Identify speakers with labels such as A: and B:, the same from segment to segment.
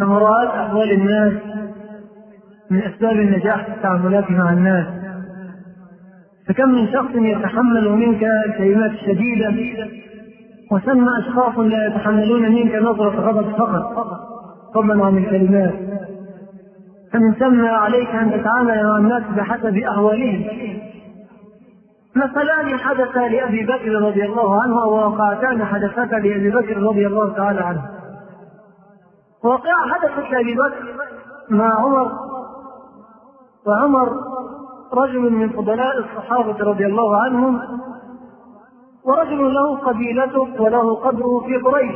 A: مراءة أحوال الناس من أسباب النجاح في التعاملات مع الناس. فكم من شخص يتحمل منك الكلمات الشديدة، وثم أشخاص لا يتحملون منك نظرة غضب فقط فضلا عن الكلمات. فمن ثم عليك أن تتعامل مع الناس بحسب أهوالهم. مثلان حدث لأبي بكر رضي الله عنه، وواقعتان حدثتا لأبي بكر رضي الله تعالى عنه. واقعة حدثت لأبي بكر مع عمر، وعمر رجل من فضلاء الصحابة رضي الله عنهم، ورجل له قبيلته وله قدره في قريش.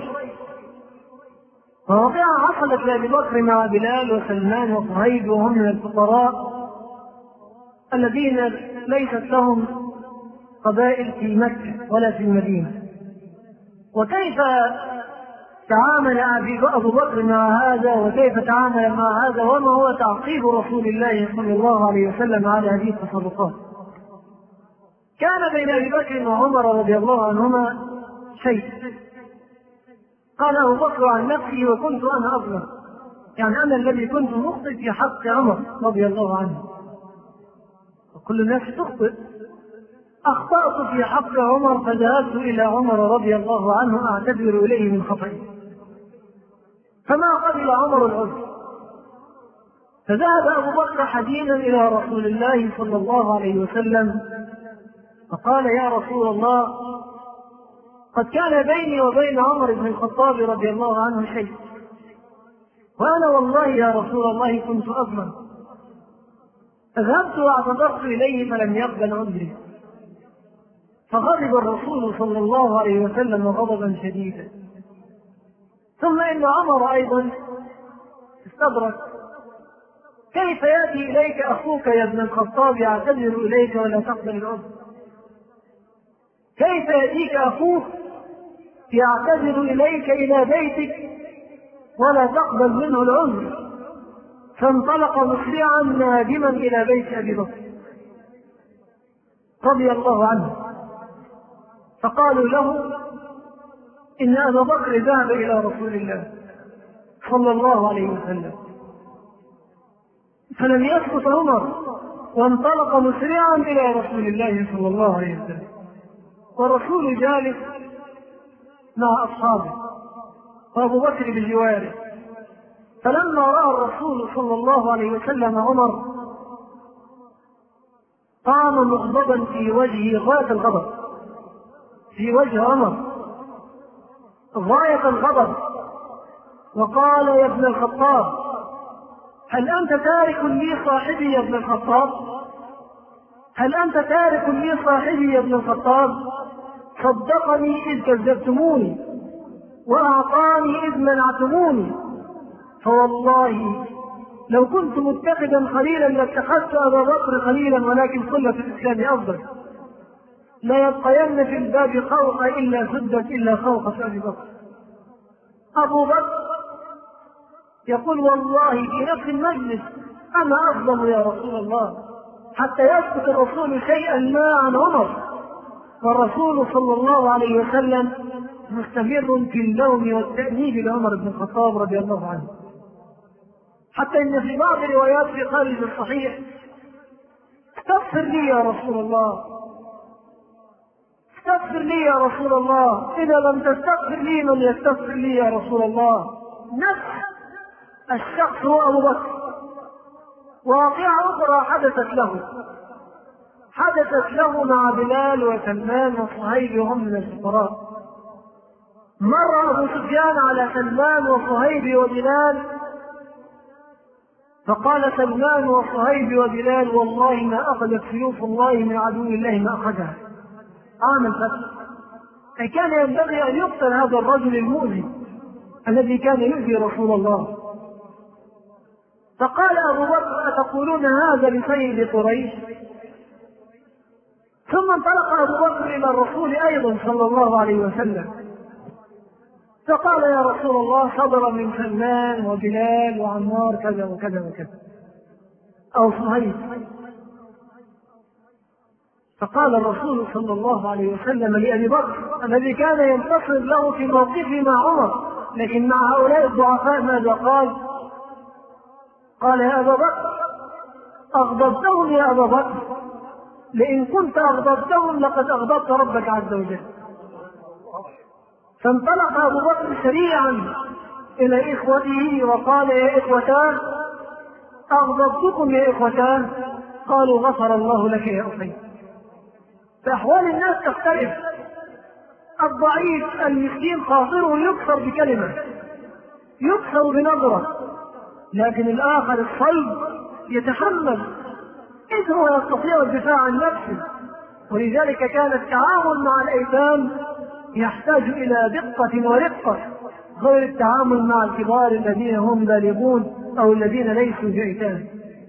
A: وواقعة حصلت لأبي بكر مع بلال وسلمان وصهيب، وهم من الفقراء الذين ليست لهم قبائل في مكة ولا في المدينة. وكيف تعامل أبو بكر مع هذا، وكيف تعامل مع هذا، وما هو تعقيب رسول الله صلى الله عليه وسلم على هذه التصرفات؟ كان بين أبي بكر وعمر رضي الله عنهما شيء. قال أبو بكر عن نفسه: وكنت أنا أظلم، يعني أنا الذي كنت مخطئ في حق عمر رضي الله عنه. وكل الناس تخطئ. أخطأت في حق عمر، فذهبت إلى عمر رضي الله عنه أعتذر إليه من خطئي، فما قبل عمر العذر. فذهب أبو بكر حزينا إلى رسول الله صلى الله عليه وسلم فقال: يا رسول الله، قد كان بيني وبين عمر بن الخطاب رضي الله عنه شيء، وأنا والله يا رسول الله كنت أظلم. فذهبت واعتذرت إليه فلم يقبل عذري، فغضب الرسول صلى الله عليه وسلم غضبا شديدا. ثم إن عمر أيضا استدرك: كيف يأتي إليك أخوك يا ابن الخطاب يعتذر إليك ولا تقبل العذر؟ كيف يأتيك أخوك يعتذر إليك إلى بيتك ولا تقبل منه العذر؟ فانطلق مسرعا نادما إلى بيت أبي بكر رضي الله عنه، فقالوا له: إن أبا بكر ذهب إلى رسول الله صلى الله عليه وسلم. فلم يسكت عمر، وانطلق مسرعا إلى رسول الله صلى الله عليه وسلم، والرسول جالس مع أصحابه وأبو بكر بجواره. فلما رأى الرسول صلى الله عليه وسلم عمر قام مغضبا في وجهه غاية الغضب، في وجه عمر غاية الغضب، وقال: يا ابن الخطاب، هل أنت تارك لي صاحبي يا ابن الخطاب؟ هل أنت تارك لي صاحبي يا ابن الخطاب؟ صدقني إذ كذبتموني، وأعطاني إذ منعتموني، فوالله لو كنت متخذا خليلا لاتخذت أبا بكر خليلا، ولكن صلة الإسلام أفضل. لا يبقين في الباب خوخة إلا سدت إلا خوخة أبي بكر. أبو بكر يقول: والله في نفس المجلس أنا أظلم يا رسول الله، حتى يسكت الرسول شيئا ما عن عمر، والرسول صلى الله عليه وسلم مستمر في اللوم والتأنيب لعمر بن الخطاب رضي الله عنه. حتى إن في بعض الروايات في خارج الصحيح: استغفر لي يا رسول الله، استغفر لي يا رسول الله، إذا لم تستغفر لي من يستغفر لي يا رسول الله. نفس الشخص هو أبو بكر. واقعة أخرى حدثت له مع بلال وسلمان وصهيب، وهم من الفقراء. مر أبو سفيان على سلمان وصهيب وبلال، فقال سلمان وصهيب وبلال: والله ما أخذت سيوف الله من عدو الله ما أخذها. عام الفتح. أي كان ينبغي أن يقتل هذا الرجل المؤذي الذي كان يؤذي رسول الله. فقال أبو بكر: أتقولون هذا لسيد قريش؟ ثم انطلق أبو بكر إلى الرسول أيضا صلى الله عليه وسلم، فقال: يا رسول الله، صدر من سلمان وبلال وعمار كذا وكذا وكذا، أو صهيب. فقال الرسول صلى الله عليه وسلم لأبي بكر الذي كان ينتصر له في موقفه مع عمر، لكن مع هؤلاء الضعفاء ماذا قال؟ قال يا أبا بكر أغضبتهم يا أبا بكر، لئن كنت أغضبتهم لقد أغضبت ربك عز وجل. فانطلق أبو بكر سريعا إلى إخوته وقال يا إخوتان أغضبتكم يا إخوتان؟ قالوا غفر الله لك يا أخي. فأحوال الناس تختلف، الضعيف المسكين خاطره يكسر بكلمة، يكسر بنظرة، لكن الآخر الصلب يتحمل إذ هو يستطيع الدفاع عن نفسه. ولذلك كان التعامل مع الأيتام يحتاج إلى دقة ورقة غير التعامل مع الكبار الذين هم بالغون أو الذين ليسوا بأيتام.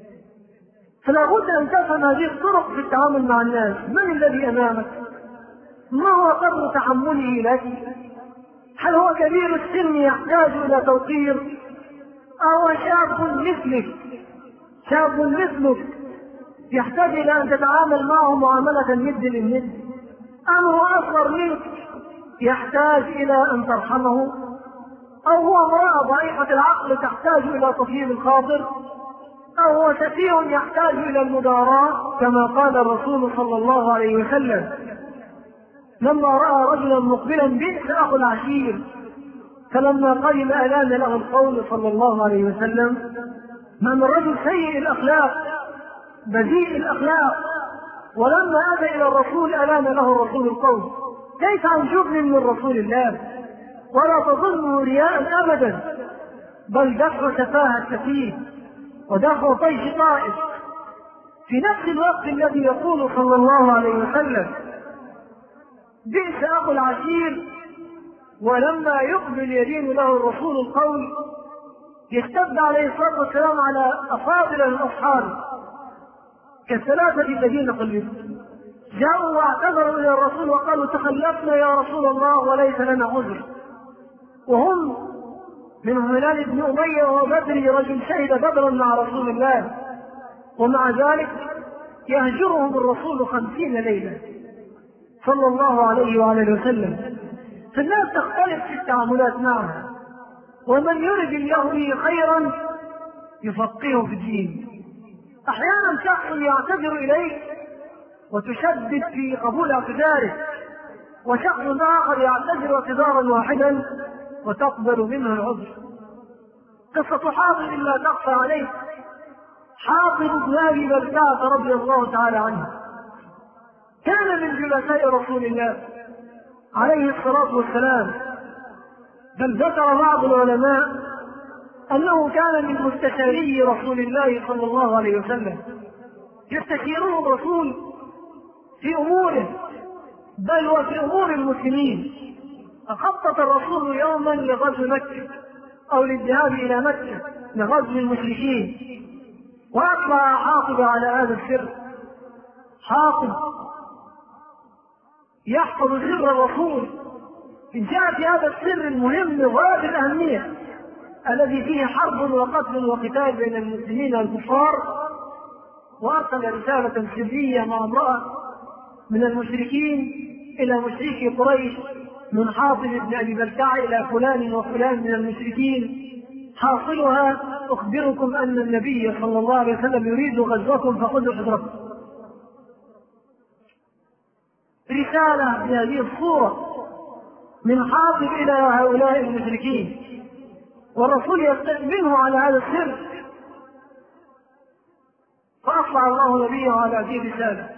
A: فلا بد أن تفهم هذه الطرق في التعامل مع الناس. من الذي أمامك؟ ما هو قدر تحمله لك؟ هل هو كبير السن يحتاج إلى توقير، أو شاب مثلك، شاب مثلك يحتاج إلى أن تتعامل معه معاملة الند للند، أم هو أصغر منك يحتاج إلى أن ترحمه، أو هو امرأة ضعيفة العقل تحتاج إلى تطيب الخاطر، أو هو سفيه يحتاج إلى المداراة كما قال الرسول صلى الله عليه وسلم لما رأى رجلا مقبلا بئس أخو العشير، فلما قدم ألان له القول صلى الله عليه وسلم من رجل سيء الأخلاق بذيء الأخلاق، ولما أتى إلى الرسول ألان له الرسول القول. كيف عن جبن من رسول الله؟ ولا تظنه رياء أبدا، بل دفع سفاهة سفيه ودفع طيش طائف. في نفس الوقت الذي يقول صلى الله عليه وسلم بئس أخو العشير، ولما يقبل يدين له الرسول القول يشتد عليه الصلاة والسلام على أفاضل الأصحاب كالثلاثة الذين خلفوا جاءوا واعتذروا إلى الرسول وقالوا تخلفنا يا رسول الله وليس لنا عذر، وهم من هلال بن أمية وبدري رجل شهد بدرا مع رسول الله، ومع ذلك يهجرهم الرسول 50 ليلة صلى الله عليه وآله وسلم. فالناس تختلف في التعاملات معها، ومن يرد الله به خيرا يفقهه في الدين. أحيانا شخص يعتذر إليك وتشدد في قبول اعتذاره، وشخص آخر يعتذر اعتذارا واحدا وتقبل منه العذر. قصة حاطب لا تخفى عليه، حاطب بن أبي بلتعة رضي الله تعالى عنه كان من جلساء رسول الله عليه الصلاة والسلام، بل ذكر بعض العلماء أنه كان من مستشاري رسول الله صلى الله عليه وسلم، يستشيره الرسول في أموره بل وفي أمور المسلمين. فخطط الرسول يوما لغزو مكة أو للذهاب إلى مكة لغزو المشركين، وأطلع حاطب على هذا السر. حاطب يحفظ سر الرسول إن جاء في هذا السر المهم غاية الأهمية الذي فيه حرب وقتل وقتال بين المسلمين والكفار، وأرسل رسالة سرية مع امرأة من المشركين إلى مشركي قريش من حاطب بن أبي بلتعة إلى فلان وفلان من المشركين، حاصلها أخبركم أن النبي صلى الله عليه وسلم يريد غزوكم فخذوا حذركم. رسالة بهذه الصورة من حاطب إلى هؤلاء المشركين، والرسول يستأمنه على هذا السر، فأطلع الله نبيه على هذه الرسالة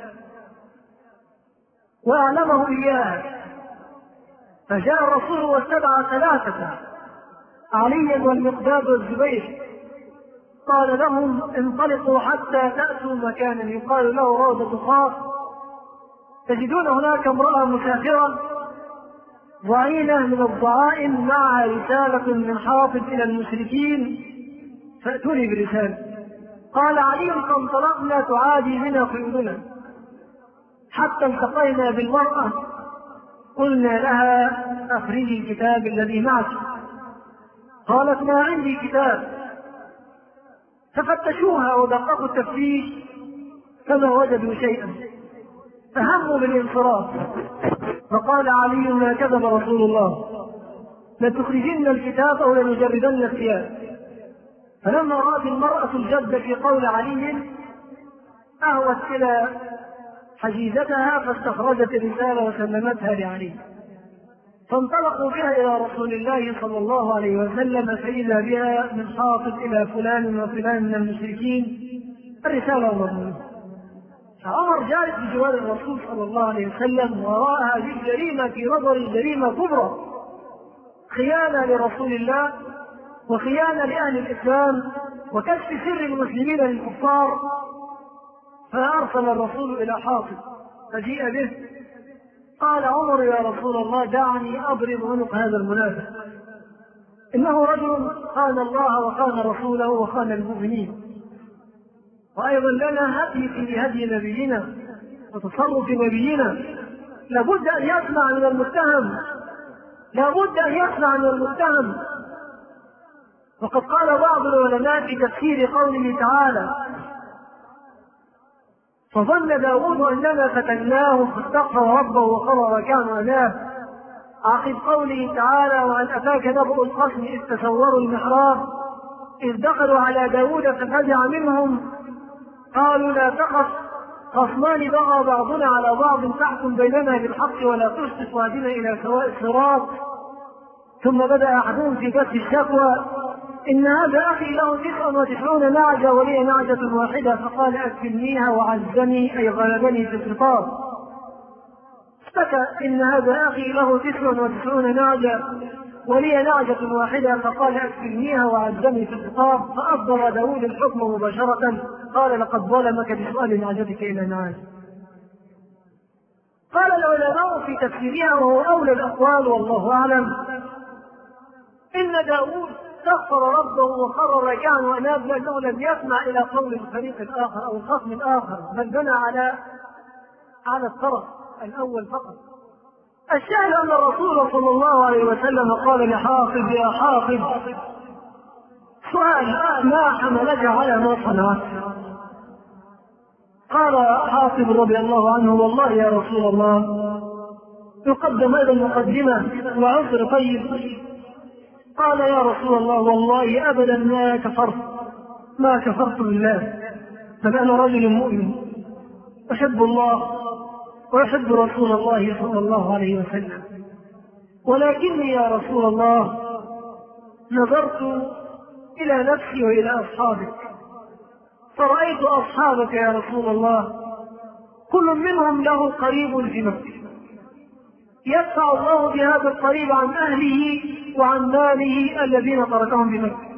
A: وأعلمه إياها. فجاء الرسول واستدعى ثلاثة، عليا والمقداد والزبير، قال لهم انطلقوا حتى تأتوا مكانا يقال له روضة خاص، تجدون هناك امرأة مسافرة ضعينة من الضعائن معها رسالة من حاطب إلى المشركين فأتوني برسالة. قال علي فانطلقنا تعادي بنا خيولنا حتى التقينا بالمرأة، قلنا لها أخرجي الكتاب الذي معك. قالت ما عندي كتاب. ففتشوها ودققوا التفتيش فما وجدوا شيئا، فهموا بالانصراف. فقال علي ما كذب رسول الله، لتخرجن الكتاب أو لنجردن الثياب. فلما رأت المرأة الجد في قول علي أهوت إلى حجيزتها فاستخرجت الرسالة وسلمتها لعلي، فانطلقوا بها إلى رسول الله صلى الله عليه وسلم فإذا بها من حافظ إلى فلان وفلان من المشركين الرسالة مضمونة. فعمر جالس بجوار الرسول صلى الله عليه وسلم ورأى هذه الجريمة في نظر جريمة كبرى، خيانة لرسول الله وخيانة لأهل الإسلام وكشف سر المسلمين للكفار. فأرسل الرسول إلى حافظ فجيء به، قال عمر يا رسول الله دعني أضرب عنق هذا المنافق، إنه رجل خان الله وخان رسوله وخان المؤمنين، وأيضا لنا هدي في هدي نبينا وتصرف نبينا، لابد أن يسمع من المتهم، لابد أن يسمع من المتهم. وقد قال بعض العلماء في تفسير قوله تعالى فظن داود أننا فتناه فاستغفر ربه وخر ركعا وأناب، عقب قوله تعالى وأن أتاك نبأ الخصم إذ تسوروا المحراب إذ دخلوا على داود ففزع منهم قالوا لا تخف خصمان بغى بعضنا على بعض فاحكم بيننا بالحق ولا تشرك واهدنا إلى سواء الصراط. ثم بدأ أحدهم في كشف الشكوى إن هذا أخي له 99 نعجة ولي نعجة واحدة فقال أكفلنيها وعزني أي غلبني في الخطاب. اشتكى إن هذا أخي له 99 نعجة ولي نعجة واحدة فقال أكفلنيها وعزني في الخطاب، فأصدر داود الحكم مباشرة قال لقد ظلمك بسؤال نعجتك إلى نعاج. قال العلماء في تفسيرها وهو أولى الأقوال والله أعلم إن داود استغفر ربه وخر ركعا وأناب لأنه لم يسمع إلى قول الفريق الآخر أو الخصم الآخر بل بنى على الطرف الأول فقط. الشاهد أن الرسول صلى الله عليه وسلم قال لحافظ يا حافظ سؤال ما حملك على ما صنعت؟ قال حافظ رضي الله عنه والله يا رسول الله يقدم أيضا مقدمة وعذر طيب. قال يا رسول الله والله أبدا ما كفرت بالله، بل أنا رجل مؤمن أحب الله وأحب رسول الله صلى الله عليه وسلم، ولكني يا رسول الله نظرت إلى نفسي وإلى أصحابك فرأيت أصحابك يا رسول الله كل منهم له قريب في مكة يدفع الله بهذا القريب عن أهله وعن ماله الذين تركهم بمكة،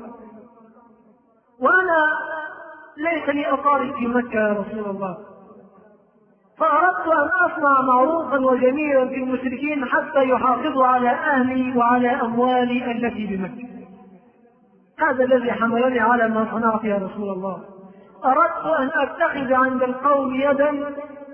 A: وأنا ليس لي أقارب في مكة يا رسول الله، فأردت أن أصنع معروفا وجميلا في المشركين حتى يحافظوا على أهلي وعلى أموالي التي بمكة. هذا الذي حملني على ما صنعت يا رسول الله. أردت أن أتخذ عند القوم يدا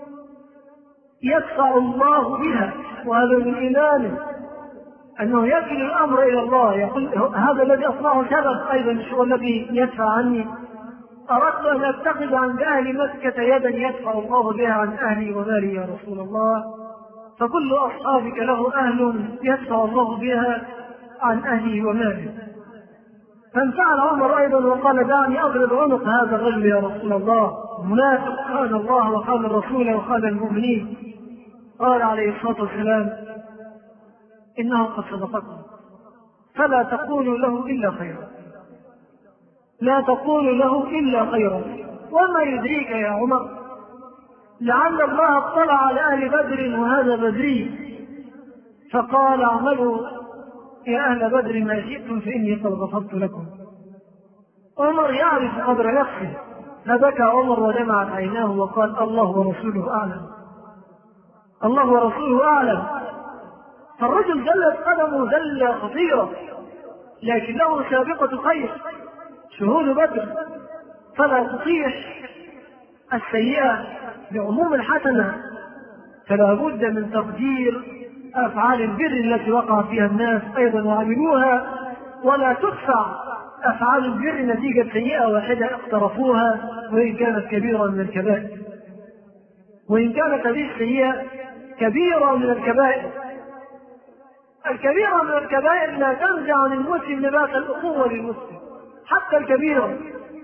A: يدفع الله بها، وهذا من إيمانه أنه يكل الأمر إلى الله، يقول هذا الذي أصنعه سبب أيضا هو الذي يدفع عني. أردت أن أتخذ عند أهل مكة يدا يدفع الله بها عن أهلي ومالي يا رسول الله، فكل أصحابك له أهل يدفع الله بها عن أهلي ومالي. فانفعل عمر أيضا وقال دعني أضرب عنق هذا الرجل يا رسول الله، منافق خان الله وخان الرسول وخان المؤمنين. قال عليه الصلاة والسلام إنه قد صدقكم فلا تقولوا له إلا خيرا، لا تقولوا له إلا خيرا. وما يدريك يا عمر لعل الله اطلع على أهل بدر وهذا بدري فقال اعملوا يا أهل بدر ما شئتم فإني قد غفرت لكم. عمر يعرف قدر نفسه، فبكى عمر ودمعت عيناه وقال الله ورسوله أعلم، الله ورسوله أعلم. فالرجل جلت قدمه زلة خطيرة لكن له سابقة خير شهود بدر، فلا تطيح السيئة بعموم الحسنة، فلا بد من تقدير أفعال البر التي وقع فيها الناس أيضا وعملوها، ولا تدفع أفعال البر نتيجة سيئة واحدة اقترفوها وإن كانت كبيرة من الكبائر، وإن كانت هذه السيئة كبيرة من الكبائر. الكبيرة من الكبائر لا تنزع عن المسلم لباس الأخوة للمسلم، حتى الكبيرة.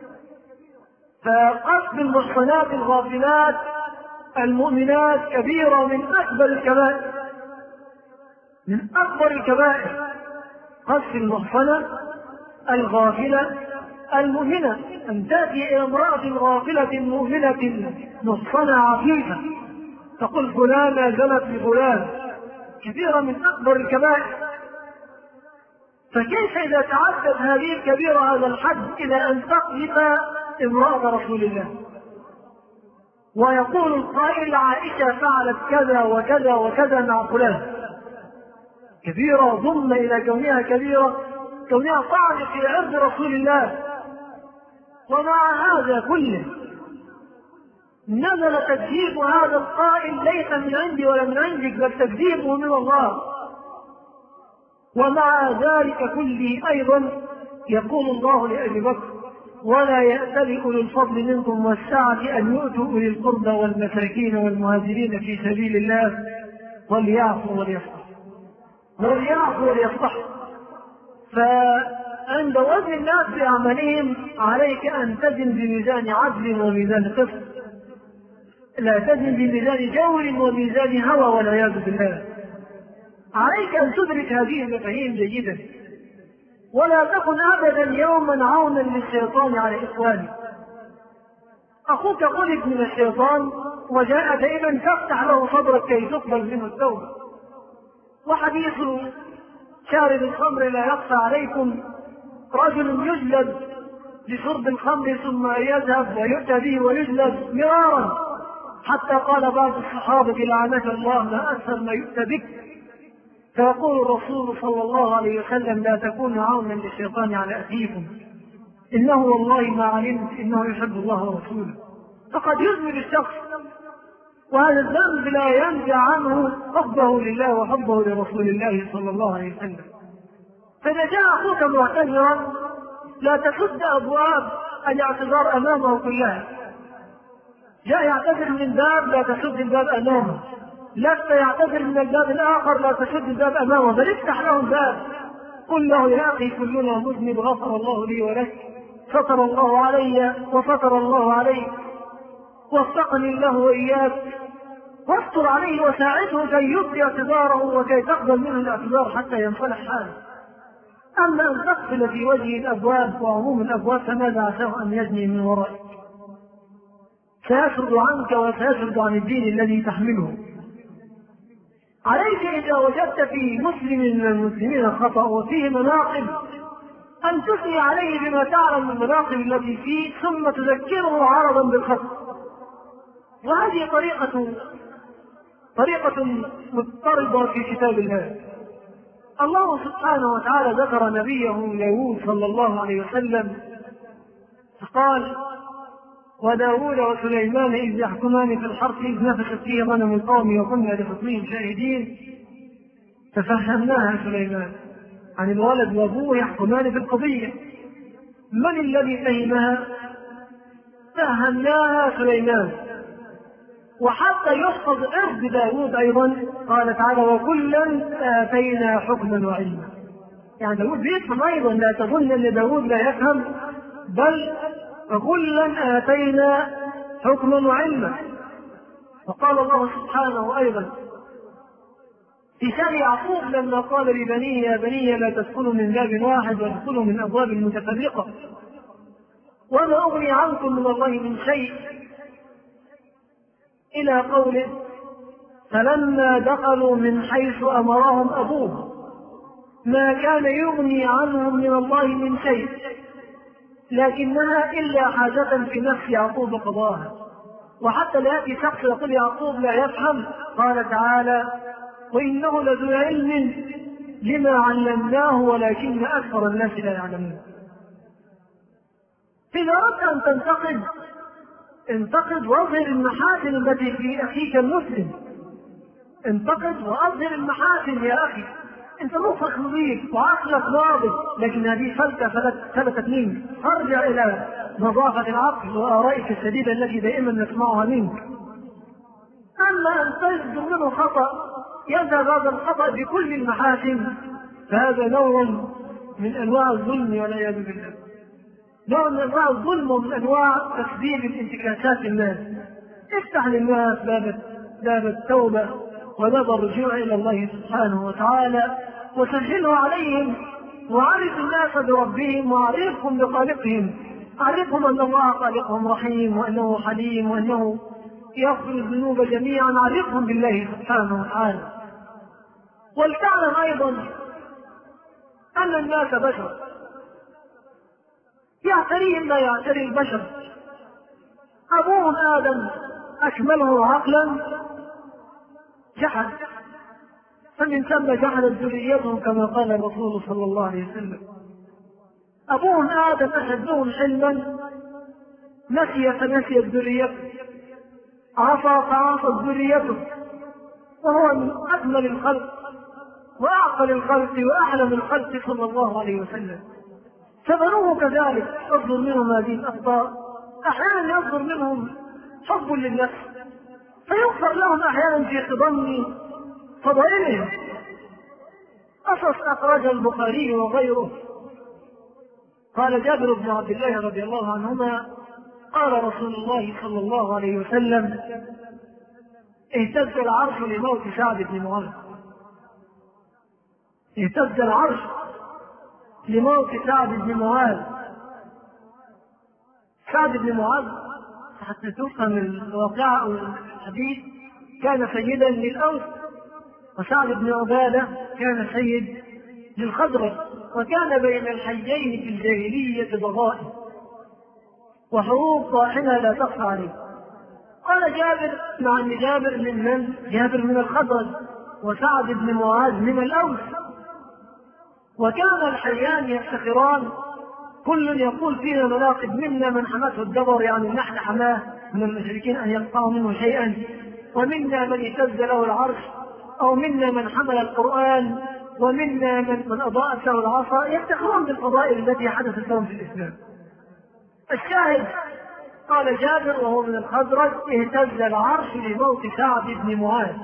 A: فقصد المحصنات الغافلات المؤمنات كبيرة من أكبر الكبائر، من أكبر الكبائر قصد المحصنة الغافلة المؤمنة. أن تأتي إلى امرأة غافلة مؤمنة محصنة عفيفة تقول فلانة زنت بفلان، كبيرة من أكبر الكبائر. فكيف إذا تعدت هذه الكبيرة هذا الحد إلى أن تقذف امرأة رسول الله، ويقول القائل عائشة فعلت كذا وكذا وكذا مع فلان، كبيرة ضمن إلى كونها كبيرة، كونها طعن في عرض رسول الله. ومع هذا كله نزل تكذيب هذا القائل ليس من عندي ولا من عندك، بل تكذيبه من الله. ومع ذلك كله أيضا يقول الله لأبي بكر ولا يأتل أولو الفضل منكم والسعة أن يؤتوا أولي القربى والمساكين والمهاجرين في سبيل الله وليعفوا وليصفحوا. فعند وزن الناس بأعمالهم عليك أن تزن بميزان عدل وميزان قسط، لا تزن بميزان جور وميزان هوى والعياذ بالله. عليك أن تدرك هذه المفاهيم جيدا، ولا تكن أبدا يوما عونا للشيطان على إخوانه. أخوك خلق من الشيطان وجاء دائما تفتح له صدرك كي تقبل منه التوبة. وحديث شارب الخمر لا يخفى عليكم، رجل يجلد بشرب الخمر ثم يذهب ويؤتى به ويجلد مرارا حتى قال بعض الصحابة لعنك الله ما أكثر ما يؤتى بك. فيقول الرسول صلى الله عليه وسلم لا تكونوا عونا للشيطان على أخيكم، إنه والله ما علمت إنه يحب الله ورسوله. فقد يذنب الشخص وهذا الذنب لا ينزع عنه حبه لله وحبه لرسول الله صلى الله عليه وسلم. فإذا جاء أخوك معتذرا لا تسد أبواب الاعتذار أمامه كلها. جاء يعتذر من باب لا تسد الباب أمامه، لست يعتذر من الباب الآخر لا تسد الباب أمامه، بل افتح له الباب. قل له يا أخي كلنا مذنب غفر الله لي ولك، ستر الله علي وستر الله عليك، وفقني الله وإياك، واستر عليه وساعده كي يبدي اعتذاره وكي تقبل منه الاعتذار حتى ينصلح حاله. أما أن تقفل في وجه الأبواب وعموم الأبواب فماذا عساه أن يجني من ورائك؟ سيشرد عنك وسيشرد عن الدين الذي تحمله. عليك إذا وجدت في مسلم من المسلمين خطأ وفيه مناقب أن تثني عليه بما تعلم من المناقب التي فيه ثم تذكره عرضا بالخطأ. وهذه طريقة مضطردة في كتاب الله. الله سبحانه وتعالى ذكر نبيه داود صلى الله عليه وسلم فقال وداود وسليمان إذ يحكمان في الحرث إذ نفشت فيه غنم القوم وكنا لحكمهم شاهدين ففهمناها سليمان. عن الولد وابوه يحكمان في القضية، من الذي فهمها؟ فهمناها سليمان. وحتى يحفظ عرض داود أيضا قال تعالى وكلا آتينا حكما وعلما. يعني داود بيفهم أيضا، لا تظن أن داود لا يفهم، بل وكلا آتينا حكما وعلما. وقال الله سبحانه أيضا في شأن يعقوب لما قال لبنيه يا بني لا تدخلوا من باب واحد وادخلوا من أبواب متفرقة وما أغني عنكم من الله من شيء إلى قوله فلما دخلوا من حيث أمرهم أبوهم ما كان يغني عنهم من الله من شيء لكنها إلا حاجة في نفس يعقوب قضاها. وحتى لا يأتي شخص يقول يعقوب لا يفهم، قال تعالى وإنه لذو علم لما علمناه ولكن أكثر الناس لا يعلمون. إذا أردت أن انتقد واظهر المحاسن التي في أخيك المسلم، انتقد وأظهر المحاسن يا أخي. أنت مخك نظيف وعقلك ناضج، لكن هذه فلتت منك. ارجع إلى نظافة العقل وآرائك الشديدة التي دائما نسمعها منك. أما أن تجد منه خطأ يذهب هذا الخطأ بكل المحاسن فهذا نوع من أنواع الظلم والعياذ بالله. نوع من أنواع الظلم ومن أنواع تسبيب الانتكاسات للناس. افتح للناس باب التوبة وباب الرجوع إلى الله سبحانه وتعالى، وسهله عليهم، وعرف الناس بربهم وعرفهم بخالقهم. عرفهم أن الله خالقهم رحيم، وأنه حليم، وأنه يغفر الذنوب جميعا. عرفهم بالله سبحانه وتعالى. ولتعلم أيضا أن الناس بشر، يعتريهم لا يعتري البشر. أبوهم آدم أكمله عقلا جحد، فمن ثم جحدت ذريتهم كما قال الرسول صلى الله عليه وسلم. أبوهم آدم أشدهم حلما، نسي فنسيت ذريته، عصى فعصت ذريته، وهو من أكمل الخلق وأعقل الخلق وأعلم الخلق صلى الله عليه وسلم. فبنوه كذلك يصدر منهم هذه الأخطاء. أحيانا يصدر منهم حب للنفس فيغفر لهم أحيانا في خضم فضائلهم. قصص أخرج البخاري وغيره. قال جابر بن عبد الله رضي الله عنهما قال رسول الله صلى الله عليه وسلم: اهتز العرش لموت سعد بن معاذ. اهتز العرش لموت سعد بن معاذ. سعد بن معاذ حتى تفهم الواقع والحديث كان سيدا للأوس، وسعد بن عبادة كان سيد للخزرج، وكان بين الحيين في الجاهلية ضغائن وحروب طاحنة لا تخفى عليه. قال جابر مع أن جابر من جابر من الخزرج وسعد بن معاذ من الأوس، وكان الحيان يفتخران، كل يقول فينا مناقب: منا من حمته الدبر، يعني نحن حماه من المشركين أن يقطعوا منه شيئا، ومنا من اهتز له العرش، أو منا من حمل القرآن، ومنا من أضاءت له العصا. يفتخرون بالفضائل التي حدثت لهم في الإسلام. الشاهد قال جابر وهو من الخزرج: اهتز العرش لموت سعد بن معاذ.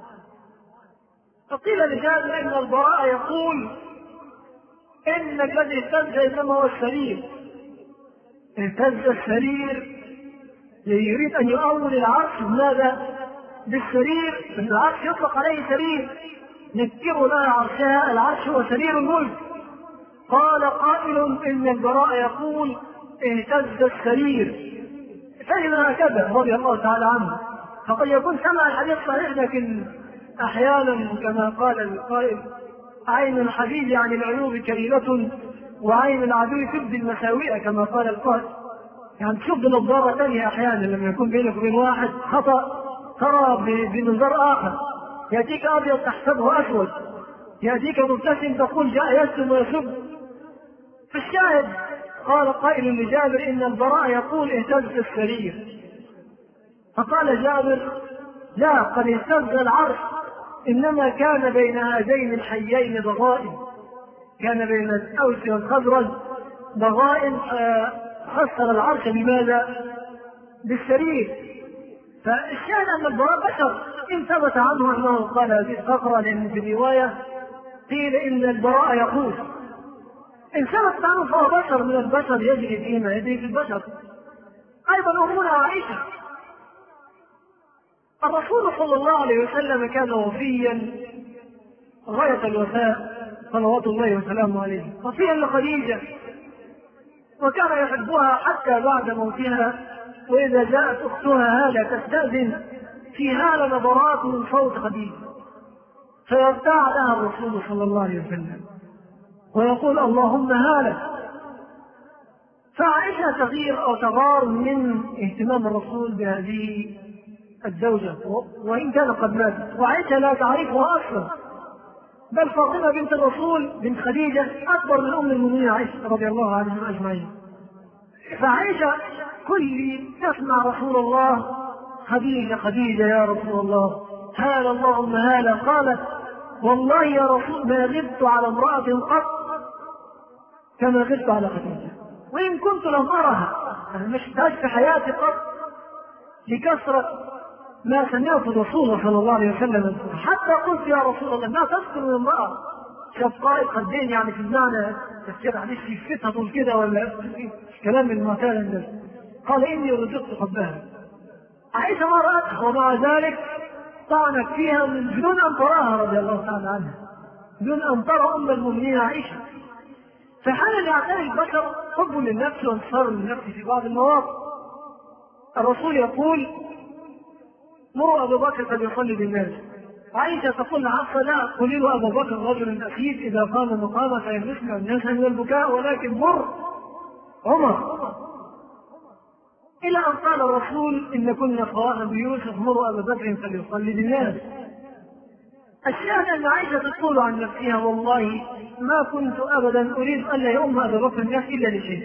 A: فقيل لجابر إن البراء يقول إن الذي اهتز إنما هو السرير. اهتز السرير يريد أن يؤول العرش بماذا؟ بالسرير. العرش يطلق عليه سرير، نذكر لها عرشها، العرش هو سرير الملك. قال قائل إن البراء يقول اهتز السرير، فإذا هكذا رضي الله تعالى عنه. فقد يكون سمع الحديث صحيح، لكن أحيانا كما قال القائل: عين الحبيب عن العيوب كريمة، وعين العدو تبدي المساوئ، كما قال القائل. يعني تشوف بنظارة ثانية أحيانا لما يكون بينك وبين واحد خطأ، ترى بنظر آخر. يأتيك أبيض تحسبه أسود، يأتيك مبتسم تقول جاء يسلم ويسب. في الشاهد قال قائل لجابر إن البراء يقول اهتز السرير. فقال جابر: لا، قد اهتز العرش، إنما كان بين هذين الحيين ضغائن، كان بين الأوس والخزرج ضغائن، خسر العرش بماذا؟ بالسرير. فالشاهد أن البراء بشر، إن ثبت عنه أنه قال هذه الفقرة، لأن في الرواية قيل إن البراء يقول. إن ثبت عنه فهو بشر من البشر، يجري فيما يجري في البشر. أيضا أمنا عائشة، الرسول صلى الله عليه وسلم كان وفيا غاية الوفاء صلوات الله وسلامه عليه، وفيا لخديجة، وكان يحبها حتى بعد موتها. وإذا جاءت أختها هالة تستأذن في هالة نظرات من صوت خديجة، فيرتاع لها الرسول صلى الله عليه وسلم ويقول: اللهم هالة. فعائشة تغير أو تغار من اهتمام الرسول بهذه الزوجة، وإن كان قد ماتت، وعائشة لا تعرفها أصلا، بل فاطمة بنت الرسول بنت خديجة أكبر من أم المؤمنين عائشة رضي الله عنهم أجمعين. فعائشة كل تسمع رسول الله: خديجة خديجة يا رسول الله، هال اللهم هالا. قالت: والله يا رسول ما غبت على امرأة قط كما غبت على خديجة، وإن كنت لم أرها، أنا مش شفتهاش في حياتي قط، لكثرة ما سمعت الرسول صلى الله عليه وسلم. حتى قلت: يا رسول الله ما تذكر من امرأة شاف قائد خدين يعني في المعنى تفسير عليه في فتها كده ولا كلام المعتاد ده، قال إني رزقت حبها. عائشة ما رأتها ومع ذلك طعنت فيها من دون أن تراها رضي الله تعالى عنها، دون أن ترى أم المؤمنين عائشة. فحال يعتري البشر حب للنفس وانتصار للنفس في بعض المواقف. الرسول يقول مروا أبا بكر فليصلي بالناس. عائشة تقول لحفصة لا قولي له أبا بكر رجل أكيد إذا قام مقامة فيسمع الناس من البكاء، ولكن مر عمر. إلى أن قال الرسول إن كنا صواحا بيوسف مروا أبا بكر فليصلي بالناس. الشاهد أن عائشة تقول عن نفسها والله ما كنت أبدا أريد أن لا يؤم أبا بكر الناس إلا لشيء،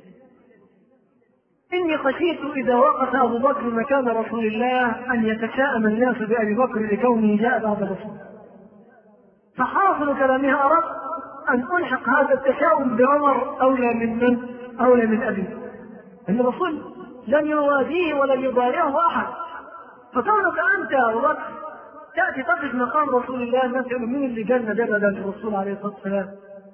A: إني خشيت إذا وقف أبو بكر مكان رسول الله أن يتشاءم الناس بأبي بكر لكونه جاء بعد رسول. فحاصل كلامها أردت أن ألحق هذا التشاؤم بعمر أولى من أبي، أن الرسول لم يواديه ولم يضارعه أحد. فكونك أنت أبو بكر تأتي تقف مقام رسول الله الناس يقولون من اللي جنة جبدا الرسول عليه الصلاة والسلام.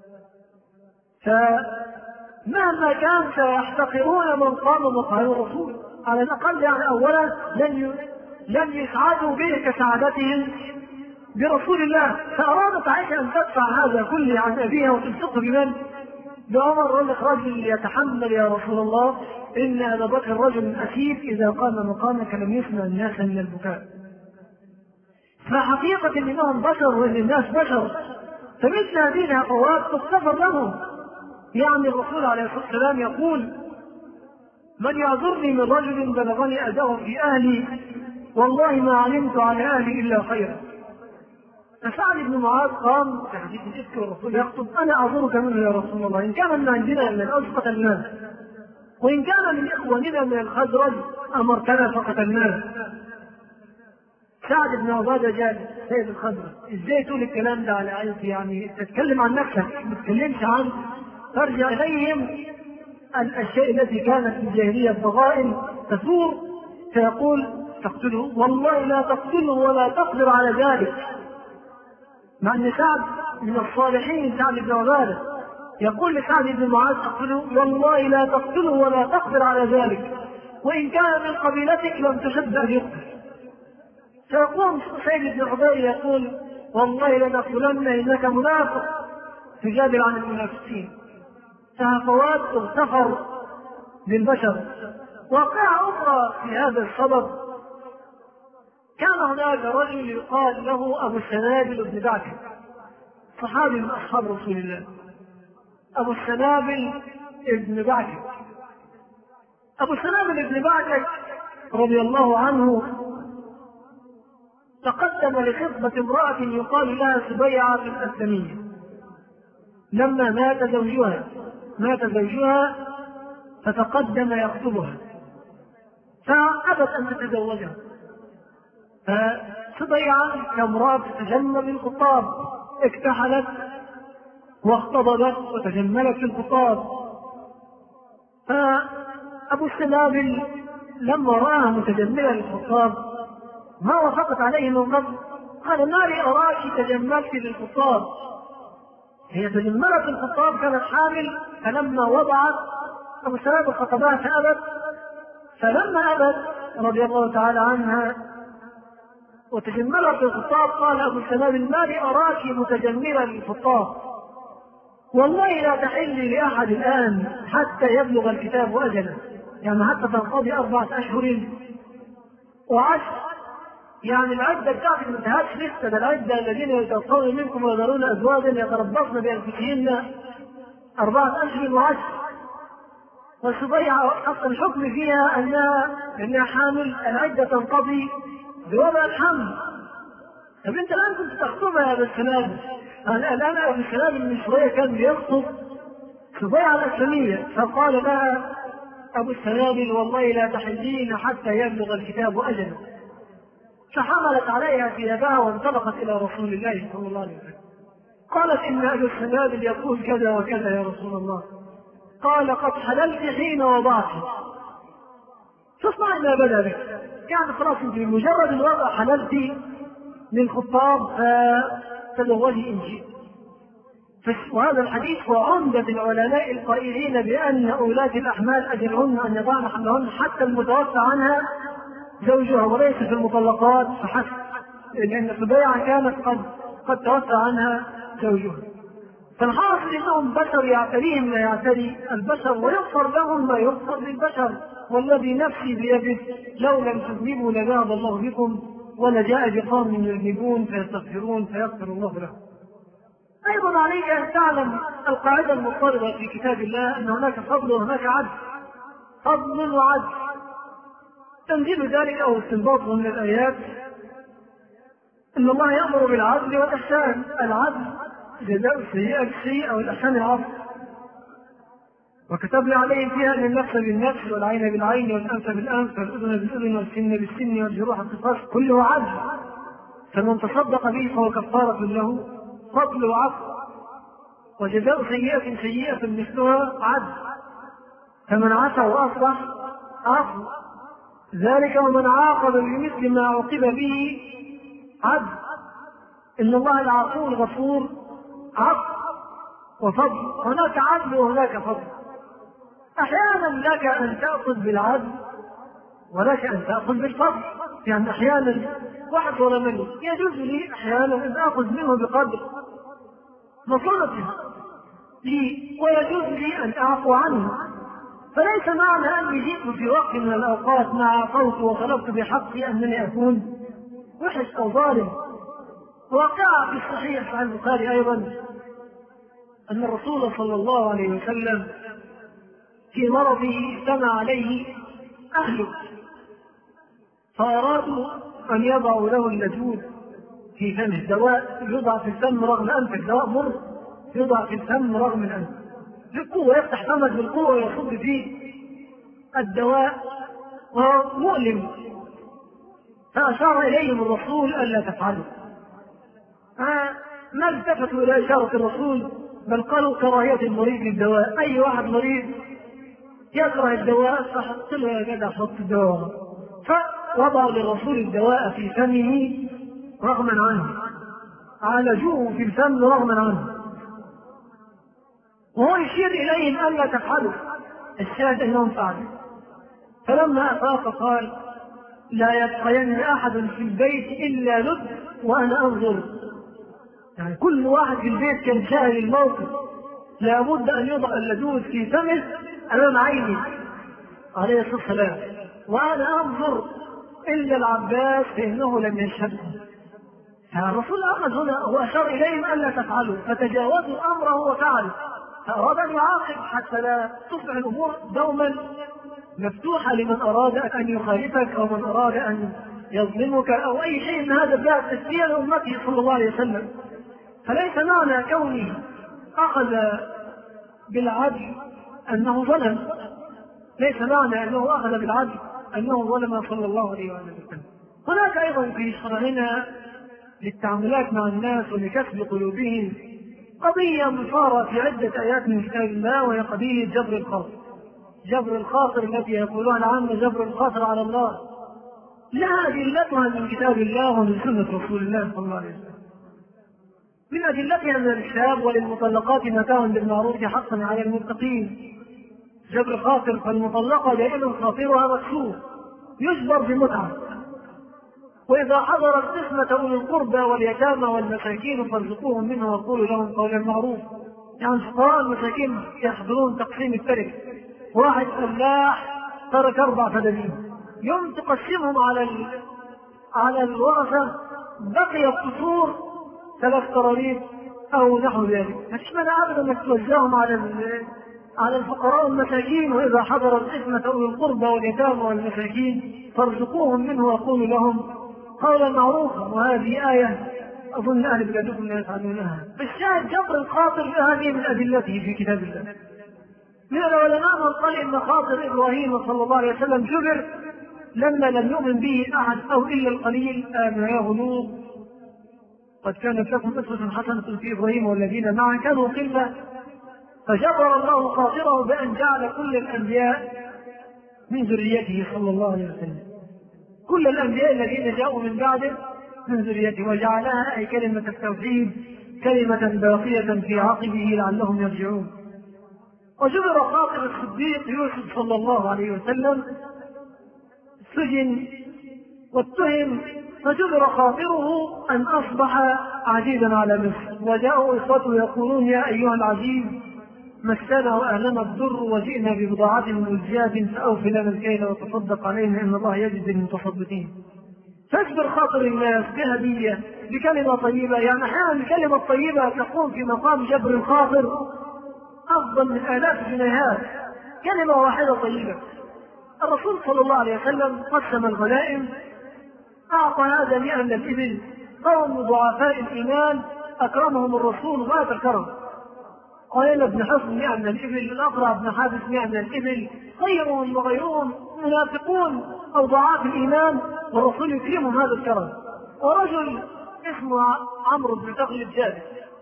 A: فمهما كان سيحتقرون من قام مقام الرسول على الأقل، يعني أولا لن يسعدوا به كسعادتهم برسول الله. فأرادت عائشة أن تدفع هذا كله عن أبيها وتلصقه بمن؟ بعمر. رجل رجل يتحمل يا رسول الله إن أبا بكر رجل أسيف إذا قام مقامك لم يسمع الناس من البكاء. فحقيقة إنهم بشر وإن الناس بشر، فمثل هذه الهفوات تغتفر لهم. يعني الرسول عليه الصلاة والسلام يقول من يعذرني من رجل بلغني أذاه في أهلي والله ما علمت على أهلي إلا خيرا. فسعد بن معاذ قام في حديث الإفك والرسول يخطب أنا أعذرك منه يا رسول الله، إن كان من عندنا من الأوس قتلناه، وإن كان من إخواننا من الخزرج أمرتنا فقتلناه. سعد بن عبادة جاء سيد الخزرج إزاي تقول الكلام ده على عائلتي؟ يعني تتكلم عن نفسك ما تتكلمش عن ترجع إليهم الأشياء التي كانت في الجاهلية الضغائن تثور. فيقول تقتله والله لا تقتله ولا تقدر على ذلك، مع أن سعد من الصالحين سعد بن عبادة يقول لسعد بن معاذ تقتله والله لا تقتله ولا تقدر على ذلك، وإن كان من قبيلتك لم تشد أن يقتل. فيقوم سيد بن عبادة يقول والله لنقتلن إنك منافق تجادل عن المنافقين. فهفوات تغتفر للبشر. واقعة أخرى في هذا السبب، كان هناك رجل يقال له أبو السنابل بن بعكر، صحابي من أصحاب رسول الله. أبو السنابل بن بعكر، أبو السنابل بن بعكر رضي الله عنه تقدم لخطبة امرأة يقال لها سبيعة الأسلمية لما مات زوجها فتقدم يخطبها فأبت أن تتزوجها. فسبيعة كامرأة تتجمل الخطاب اكتحلت واختضبت وتجملت في الخطاب. فأبو السنابل لما رآها متجملة للخطاب ما وافقت عليه من قبل، قال ما لي أراك تجملت للخطاب. هي تجملت الخطاب كانت حامل، فلما وضعت أبو السنابل خطبها فأبت. فلما أبت رضي الله تعالى عنها وتجملت الخطاب قال أبو السنابل ما لي أراك متجملة للخطاب، والله لا تحل لأحد الآن حتى يبلغ الكتاب أجله، يعني حتى تنقضي 4 أشهر وعشر. يعني العدة بتاعتك ما انتهتش لسه، ده العدة الذين يتوفون منكم ويذرون أزواجا يتربصن بأنفسهن 4 أشهر وعشر. والسبيعة حصل الحكم فيها أنها حامل، العدة تنقضي بوضع الحمل. طب أنت الآن كنت تخطبها يا أبو السنابل. الآن أبو السنابل من شوية كان بيخطب سبيعة الأسلمية، فقال لها أبو السنابل والله لا تحلين حتى يبلغ الكتاب أجله. فحملت عليها ثيابها وانطلقت إلى رسول الله صلى الله عليه وسلم. قالت إن أبو السنابل يقول كذا وكذا يا رسول الله. قال قد حللت حين وضعت، تصنع ما بدا بك، يعني خلاص انت بمجرد الوضع حللت للخطاب فتزوجي إن شئت. وهذا الحديث هو عمدة العلماء القائلين بأن أولاد الأحمال أجلهن أن يضعن حملهن حتى المتوفى عنها زوجها، وليس في المطلقات فحسب، لأن البيعة كانت قد توفى عنها زوجها. فالحاصل أنهم بشر يعتريهم ما يعتري البشر، ويغفر لهم ما يغفر للبشر. والذي نفسي بيده لو لم تذنبوا لذهب الله بكم ولجاء بقوم يذنبون فيستغفرون فيغفر الله لهم. أيضا عليك أن تعلم القاعدة المضطردة في كتاب الله أن هناك فضل وهناك عدل، فضل وعدل. تنزيل ذلك أو استنباطه من الآيات أن الله يأمر بالعدل والإحسان. العدل جزاء السيئة بالسيئة والإحسان العفو. وكتبنا عليهم فيها أن النفس بالنفس والعين بالعين والأنف بالأنف والأذن بالأذن والسن بالسن والجروح القصاص، كله عدل. فمن تصدق به فهو كفارة له، فضل وعفو. وجزاء سيئة سيئة مثلها عدل. فمن عفا وأصلح عفو ذلك، ومن عاقب بمثل ما عوقب به عدل. إن الله العفو الغفور عفو وفضل. هناك عدل وهناك فضل. أحيانا لك أن تأخذ بالعدل ولك أن تأخذ بالفضل. يعني أحيانا واحد ظلمني يجوز لي أحيانا أن أخذ منه بقدر مصلحته لي، ويجوز لي أن أعفو عنه. فليس معنى أني جئت في وقت من الأوقات مع عفوت وطلبت بحقي أنني أكون وحش أو ظالم. وقع في الصحيح عن البخاري أيضا أن الرسول صلى الله عليه وسلم في مرضه اجتمع عليه أهله فأرادوا أن يضعوا له اللجوج في فمه. الدواء يوضع في الفم رغم أنفه، دواء مر يوضع في الفم رغم الأنف بالقوة، يفتح فمك بالقوة ويصب فيه الدواء وهو مؤلم. فأشار إليهم الرسول ألا تفعلوا. ما التفتوا إلى إشارة الرسول، بل قالوا كراهية المريض للدواء. أي واحد مريض يكره الدواء فحط له يا جدع حط الدواء. فوضعوا للرسول الدواء في فمه رغما عنه، عالجوه في الفم رغما عنه، وهو يشير إليهم ألا تفعلوا. الشاهد أنهم فعلوا. فلما أفاق قال لا يبقين أحد في البيت إلا لد وأنا أنظر. يعني كل واحد في البيت كان شاهد الموقف، لابد أن يضع اللدود في فمه أمام عيني عليه الصلاة والسلام وأنا أنظر إلا العباس فإنه لم يشهده. فالرسول أخذ هنا وأشار إليهم ألا تفعلوا، فتجاوزوا أمره وفعلوا. فأراد أن يعاقب حتى لا تصبح الأمور دوما مفتوحة لمن أراد أن يخالفك أو من أراد أن يظلمك أو أي شيء من هذا الباب تسلية لأمته صلى الله عليه وسلم. فليس معنى كونه أخذ بالعدل أنه ظلم، ليس معنى أنه أخذ بالعدل أنه ظلم صلى الله عليه وسلم. هناك أيضا في شرعنا للتعاملات مع الناس ولكسب قلوبهم قضية مثارة في عدة آيات من كتاب الله، وهي قضية جبر الخاطر. جبر الخاطر التي يقولون عنه جبر الخاطر على الله، لها أدلتها من كتاب الله ومن سنة رسول الله صلى الله عليه وسلم. من أدلتها من الكتاب وللمطلقات متاع بالمعروف حقا على المتقين. جبر خاطر، فالمطلقة دائما خاطرها مكسور يجبر بمتعة. وإذا حضر القسمة أولي القربى واليتامى والمساكين فارزقوهم منه وقولوا لهم قولا معروفا. يعني الفقراء المساكين يحضرون تقسيم التركة، واحد فلاح ترك 4 فدادين، يوم تقسمهم على الورثة بقي القصور 3 قراريط أو نحو ذلك. مش مانع أبدا أنك توزعهم على الفقراء والمساكين. وإذا حضر القسمة أولي القربى واليتامى والمساكين فارزقوهم منه وقولوا لهم قولا معروفا. وهذه آية أظن أهل بلادكم لا يفعلونها. بالشاهد جبر الخاطر هذه من أدلته في كتاب الله. من العلماء من قال إن خاطر إبراهيم صلى الله عليه وسلم جبر لما لم يؤمن به أحد أو إلا القليل آمناه لوط. قد كانت لكم أسوة حسنة في إبراهيم والذين معه كانوا قلة، فجبر الله خاطره بأن جعل كل الأنبياء من ذريته صلى الله عليه وسلم، كل الأنبياء الذين جاءوا من بعده من ذريته، وجعلها أي كلمة التوحيد كلمة باقية في عقبه لعلهم يرجعون. وجبر خاطر الصديق يوسف صلى الله عليه وسلم، سجن واتهم، فجبر خاطره أن أصبح عزيزا على مصر، وجاءوا إخوته يقولون يا أيها العزيز مسنا وأهلنا الضر وجئنا ببضاعة مزجاة فأوف لنا الكيل وتصدق علينا إن الله يجزي المتصدقين. فاجبر خاطر الناس بهدية، بكلمة طيبة. يعني أحيانا الكلمة الطيبة تقوم في مقام جبر الخاطر أفضل من آلاف الجنيهات. كلمة واحدة طيبة. الرسول صلى الله عليه وسلم قسم الغنائم، أعطى هذا 100 من الإبل، قوم ضعفاء الإيمان أكرمهم الرسول غاية الكرم. قال ابن حصن 100 من الإبل، الأقرع بن حابس 100 من الإبل، غيرهم وغيرهم منافقون أو ضعاف الإيمان، والرسول يكرمهم هذا الكرم. ورجل اسمه عمرو بن تغلب جابر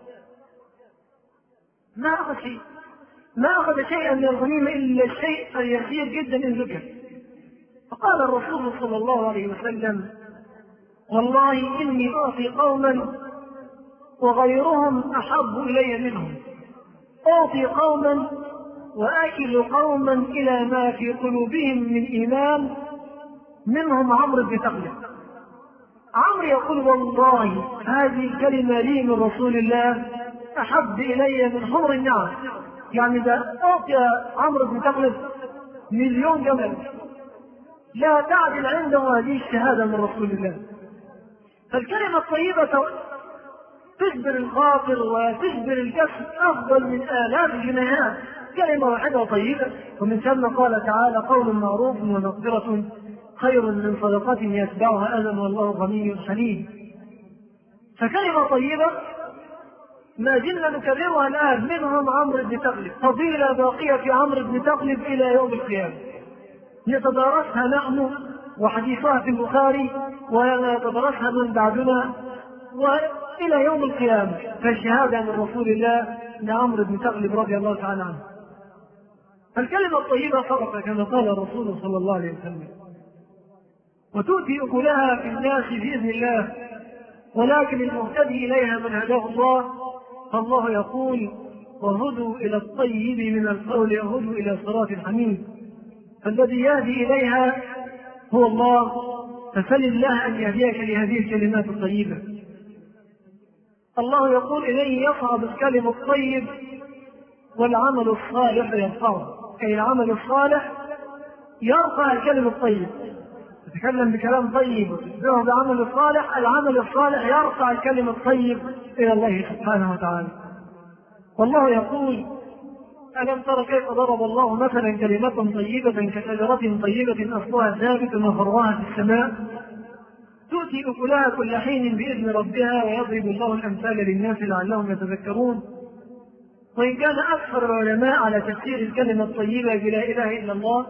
A: ما أخذ شيئا من الغنيمة إلا الشيء اليسير جدا إن ذكر. فقال الرسول صلى الله عليه وسلم والله إني أعطي قوما وغيرهم أحب إلي منهم، أعطي قوما وآكل قوما إلى ما في قلوبهم من إيمان، منهم عمرو بن تغلب. عمرو يقول والله هذه الكلمة لي من رسول الله أحب إلي من حمر النعم. يعني إذا أعطي عمرو بن تغلب 1,000,000 جمل لا تعدل عنده هذه الشهادة من رسول الله. فالكلمة الطيبة تجبر الخاطر وتجبر الجسد أفضل من آلاف الجنيهات. كلمة واحدة طيبة. ومن ثم قال تعالى قول معروف ومغفرة خير من صدقة يتبعها أذى والله غني حليم. فكلمة طيبة ما زلنا نكررها الآن، منهم عمرو بن تغلب، فضيلة باقية في عمرو بن تغلب إلى يوم القيامة، نتدارسها نحن وحديثها في البخاري ونتدارسها من بعدنا وإلى يوم القيامة. فالشهادة من رسول الله لعمرو بن تغلب رضي الله تعالى عنه. فالكلمة الطيبة صدقة كما قال الرسول صلى الله عليه وسلم، وتؤتي أكلها في الناس بإذن الله، ولكن المهتدي إليها من هداه الله. فالله يقول وهدوا إلى الطيب من القول وهدوا إلى صراط الحميد. فالذي يهدي إليها هو الله، فسل الله أن يهديك لهذه الكلمات الطيبة. الله يقول إليه يصعد الكلم الطيب والعمل الصالح يرفعه، أي العمل الصالح يرفع الكلم الطيب. تتكلم بكلام طيب وتتبعه بعمل الصالح، العمل الصالح يرفع الكلم الطيب إلى الله سبحانه وتعالى. والله يقول ألم تر كيف ضرب الله مثلا كلمة طيبة كشجرة طيبة أصلها ثابت وفرعها في السماء تؤتي أكلها كل حين بإذن ربها ويضرب الله الأمثال للناس لعلهم يتذكرون. وإن كان أكثر العلماء على تفسير الكلمة الطيبة بلا إله إلا الله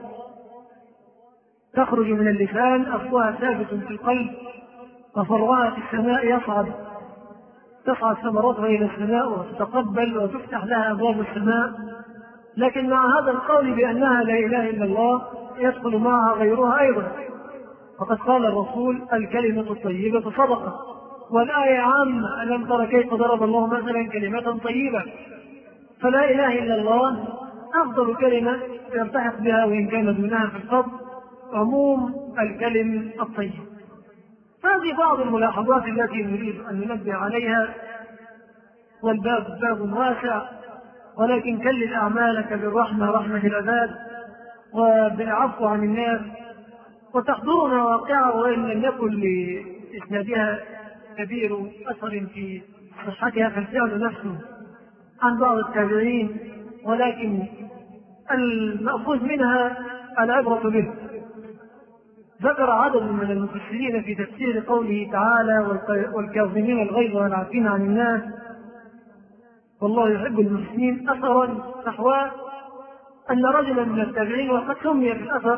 A: تخرج من اللسان أصلها ثابت في القلب وفرعها في السماء تصعد ثمرتها إلى السماء وتتقبل وتفتح لها أبواب السماء. لكن مع هذا القول بأنها لا إله إلا الله يدخل معها غيرها أيضا. وقد قال الرسول الكلمة الطيبة صدقة، والآية عامة ألم تر كيف ضرب الله مثلا كلمة طيبة. فلا إله إلا الله أفضل كلمة يلتحق بها وإن كان دونها في الفضل عموم الكلم الطيب. هذه بعض الملاحظات التي نريد أن ننبه عليها، والباب باب واسع، ولكن كلل أعمالك بالرحمة رحمة العباد وبالعفو عن الناس. وتحضرنا واقعة وإن لم يكن لإسنادها كبير أثر في صحتها فالفعل نفسه عن بعض التابعين، ولكن المأخوذ منها العبرة به. ذكر عدد من المفسرين في تفسير قوله تعالى والكاظمين الغيظ والعافين عن الناس والله يحب المحسنين أثرا نحو أن رجلا من التابعين وقد سمي في الأثر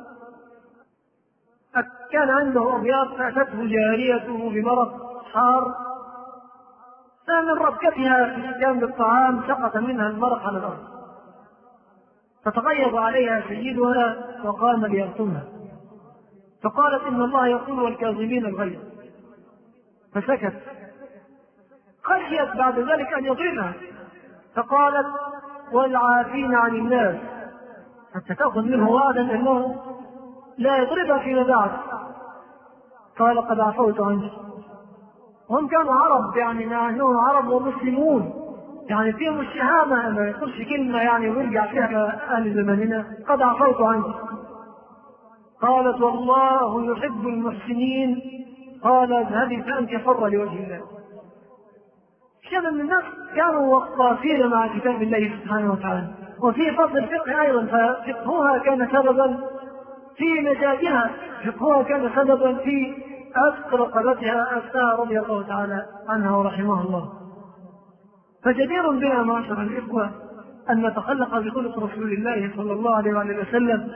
A: كان عنده أبياض فأتته جاريته بمرض حار، فمن ربكتها في الإتيان بالطعام سقط منها المرق على الأرض، فتغيظ عليها سيدها وقام ليرسمها، فقالت إن الله يقول والكاظمين الغيظ، فسكت. خشيت بعد ذلك أن يضربها، فقالت والعافين عن الناس، حتى تأخذ منه وعدا أنه لا يضربها فيما بعد. قال قد عفوت عنك. هم كانوا عرب، يعني مع أنهم عرب ومسلمون، يعني فيهم الشهامة، ما يقولش كلمة يعني ويرجع فيها أهل زماننا. قد عفوت عنك. قالت والله يحب المحسنين. قال اذهبي فأنت حرة لوجه الله. شباب من الناس كانوا وقافين مع كتاب الله سبحانه وتعالى. وفي فضل الفقه أيضا، ففقهها كان سببا في نجاتها، فقهها كان سببا في عتق رقبتها أسماء رضي الله تعالى عنها ورحمها الله. فجدير بنا معشر الإخوة أن نتخلق بخلق رسول الله صلى الله عليه وسلم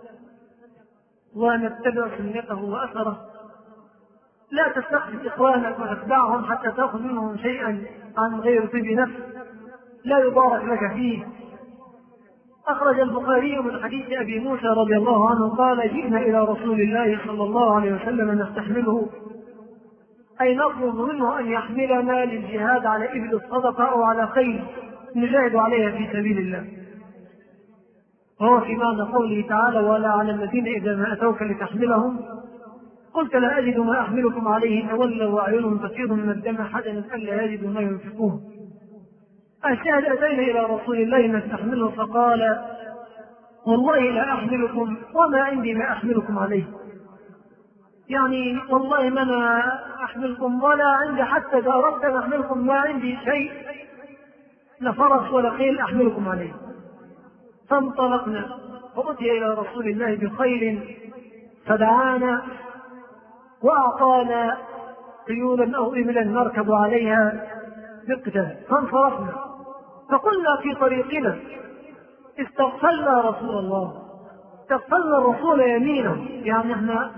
A: ونتبع سنته وأثره. لا تستخدم إخوانك وأتباعهم حتى تأخذ منهم شيئا عن غير طيب نفس لا يبارك لك فيه. أخرج البخاري من حديث أبي موسى رضي الله عنه قال جئنا إلى رسول الله صلى الله عليه وسلم نستحمله، أي نطلب منه أن يحملنا للجهاد على إبل الصدقة أو على خيل نجاهد عليها في سبيل الله. وهو في معنى قوله تعالى ولا على الذين إذا ما أتوك لتحملهم قلت لا أجد ما أحملكم عليه تولوا وأعينهم تفيض من الدم حزنا ألا يجدوا ما ينفقون. الشاهد أتينا إلى رسول الله نستحمله فقال والله لا أحملكم وما عندي ما أحملكم عليه، يعني والله ما أنا أحملكم ولا عندي حتى إذا أردت أن أحملكم ما عندي شيء لا فرس ولا خيل أحملكم عليه. فانطلقنا فأتي إلى رسول الله بخيل فدعانا وأعطانا خيولا أو إبلا نركب عليها بالقتال. فانصرفنا فقلنا في طريقنا استغفلنا رسول الله، استغفلنا الرسول يمينا، يعني احنا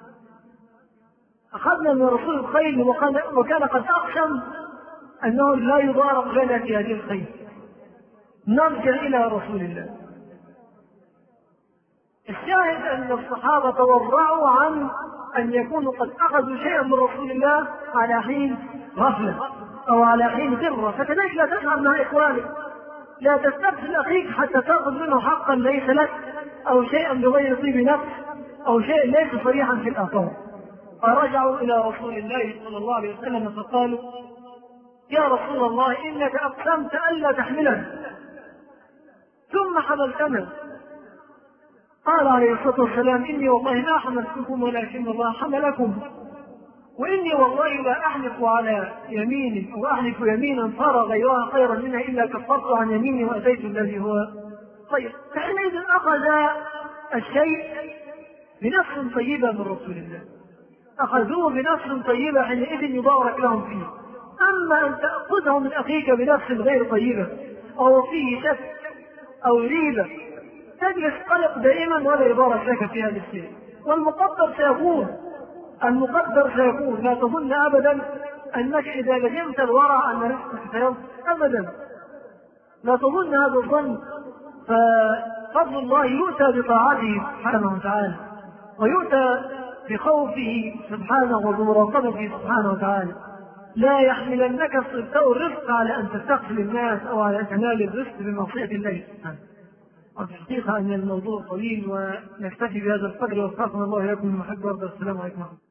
A: أخذنا من رسول الخيل وكان قد أقسم أنه لا يضارب لنا في هذه الخيل. نرجع إلى رسول الله. الشاهد أن الصحابة تورعوا عن أن يكونوا قد أخذوا شيئا من رسول الله على حين غفلة أو على حين غرة. فكذلك لا تفعل مع إخوانك، لا تستغفل أخيك حتى تأخذ منه حقا ليس لك أو شيئا بغير طيب نفس أو شيء ليس صريحا في الآثار. فرجعوا إلى رسول الله صلى الله عليه وسلم فقالوا يا رسول الله إنك أقسمت ألا تحملنا ثم حملتنا. قال عليه الصلاة والسلام إني والله ما حملتكم ولكن الله حملكم، وإني والله لا أحلف على يمين أو أحلف يمينا صار غيرها خيرا منها إلا كفرت عن يميني وأتيت الذي هو خير. فحينئذ أخذ الشيء بنفس طيبة من رسول الله، أخذوه بنفس طيبة حينئذ يبارك لهم فيه. أما أن تأخذه من أخيك بنفس غير طيبة أو فيه شك أو ريبة تجلس قلق دائما ولا يبارك لك في هذا الشيء. والمقدر سيكون لا تظن أبدا أنك إذا لزمت الورع أن رزقك سيوم أبدا، لا تظن هذا الظن. ففضل الله يؤتى بطاعته سبحانه وتعالى ويؤتى بخوفه سبحانه وبمراقبته سبحانه وتعالى. لا يحملنك استبتاء الرزق على أن تستغفل الناس أو على أن تنال الرزق بمعصية الله سبحانه. وفي الحقيقة أن الموضوع طويل ونكتفي بهذا القدر، ووفقنا الله إياكم المحب والسلام عليكم.